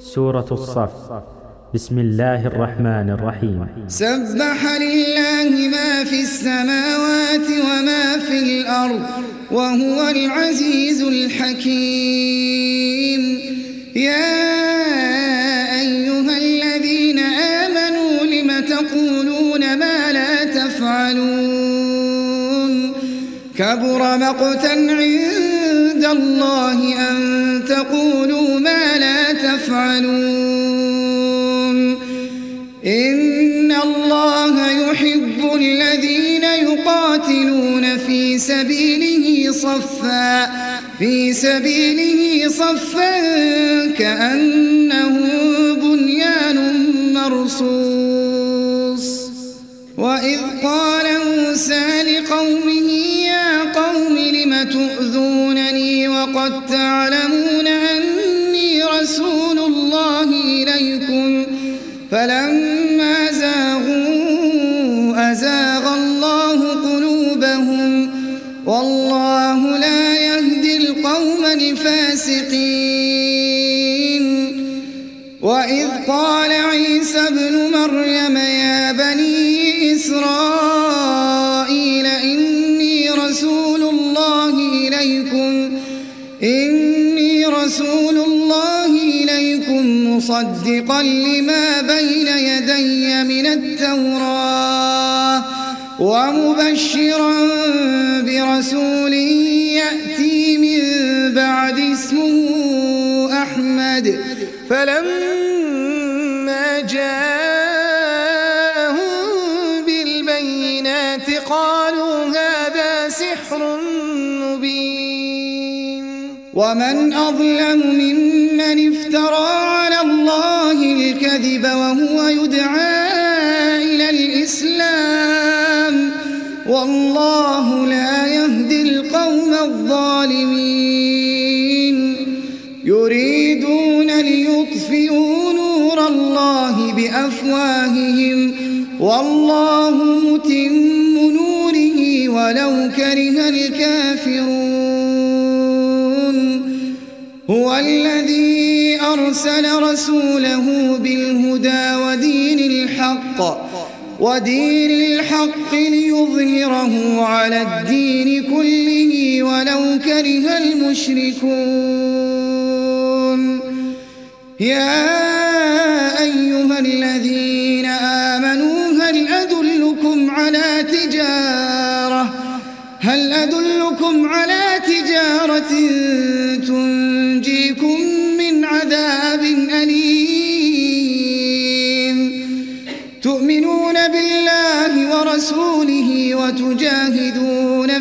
سورة الصف. بسم الله الرحمن الرحيم. سبح لله ما في السماوات وما في الأرض وهو العزيز الحكيم. يا أيها الذين آمنوا لم تقولون ما لا تفعلون كبر مقتا عند الله أن تقولوا ما لا تفعلون. إن الله يحب الذين يقاتلون في سبيله صفا كأنه بنيان مرصوص. وإذ قال موسى لقومه يا قوم لم تؤذونني وقد تعلمون أني رسول الله إليكم فلما زاغوا أزاغ الله قلوبهم والله لا يهدي القوم الفاسقين. وإذ قال عيسى ابن مريم يا بني إسرائيل إني رسول الله إليكم مصدقا لما بين يدي من التوراة ومبشرا برسول يأتي من بعد اسمه أحمد. فلما جاءهم بالبينات قالوا هذا سحر مبين. ومن أظلم ممن افترى على الله الكذب وهو يدعى إلى الإسلام والله لا يهدي القوم الظالمين. يريدون ليطفئوا نور الله بأفواههم والله متم نوره ولو كره الكافرون. هو الذي أرسل رسوله بالهدى ودين الحق ليظهره على الدين كله ولو كره المشركون. يا أيها الذين آمنوا هل أدلكم على تجارة تنجيكم من عذاب أليم. تؤمنون بالله ورسوله وتجاهدون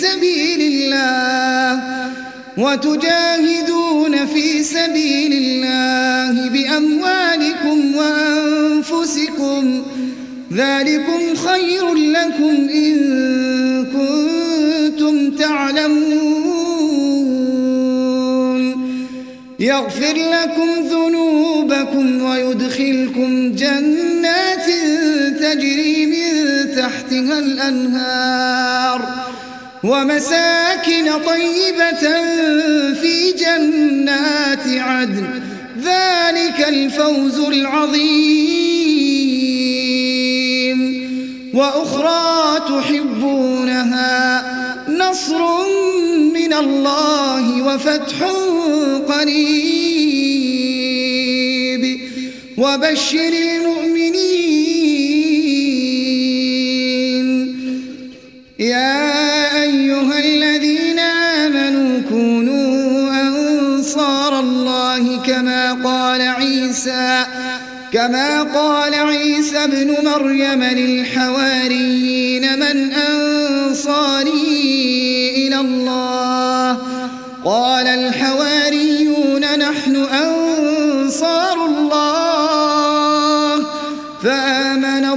في سبيل الله بأموالكم وأنفسكم ذلكم خير لكم إن كنتم تعلمون. يغفر لكم ذنوبكم ويدخلكم جنات تجري من تحتها الأنهار ومساكن طيبة في جنات عدن ذلك الفوز العظيم. وأخرى تحبونها نصر من الله وفتح قريب وبشر المؤمنين. يا أيها الذين آمنوا كونوا أنصار الله كما قال عيسى ابن مريم للحواريين من أنصاري إلى الله قال الحواريون نحن أنصار الله. فآمنت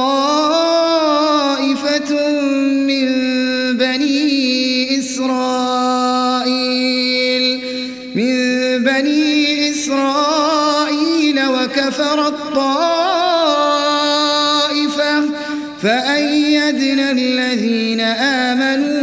طائفة من بني إسرائيل وكفرت طائفة فأيدنا الذين آمنوا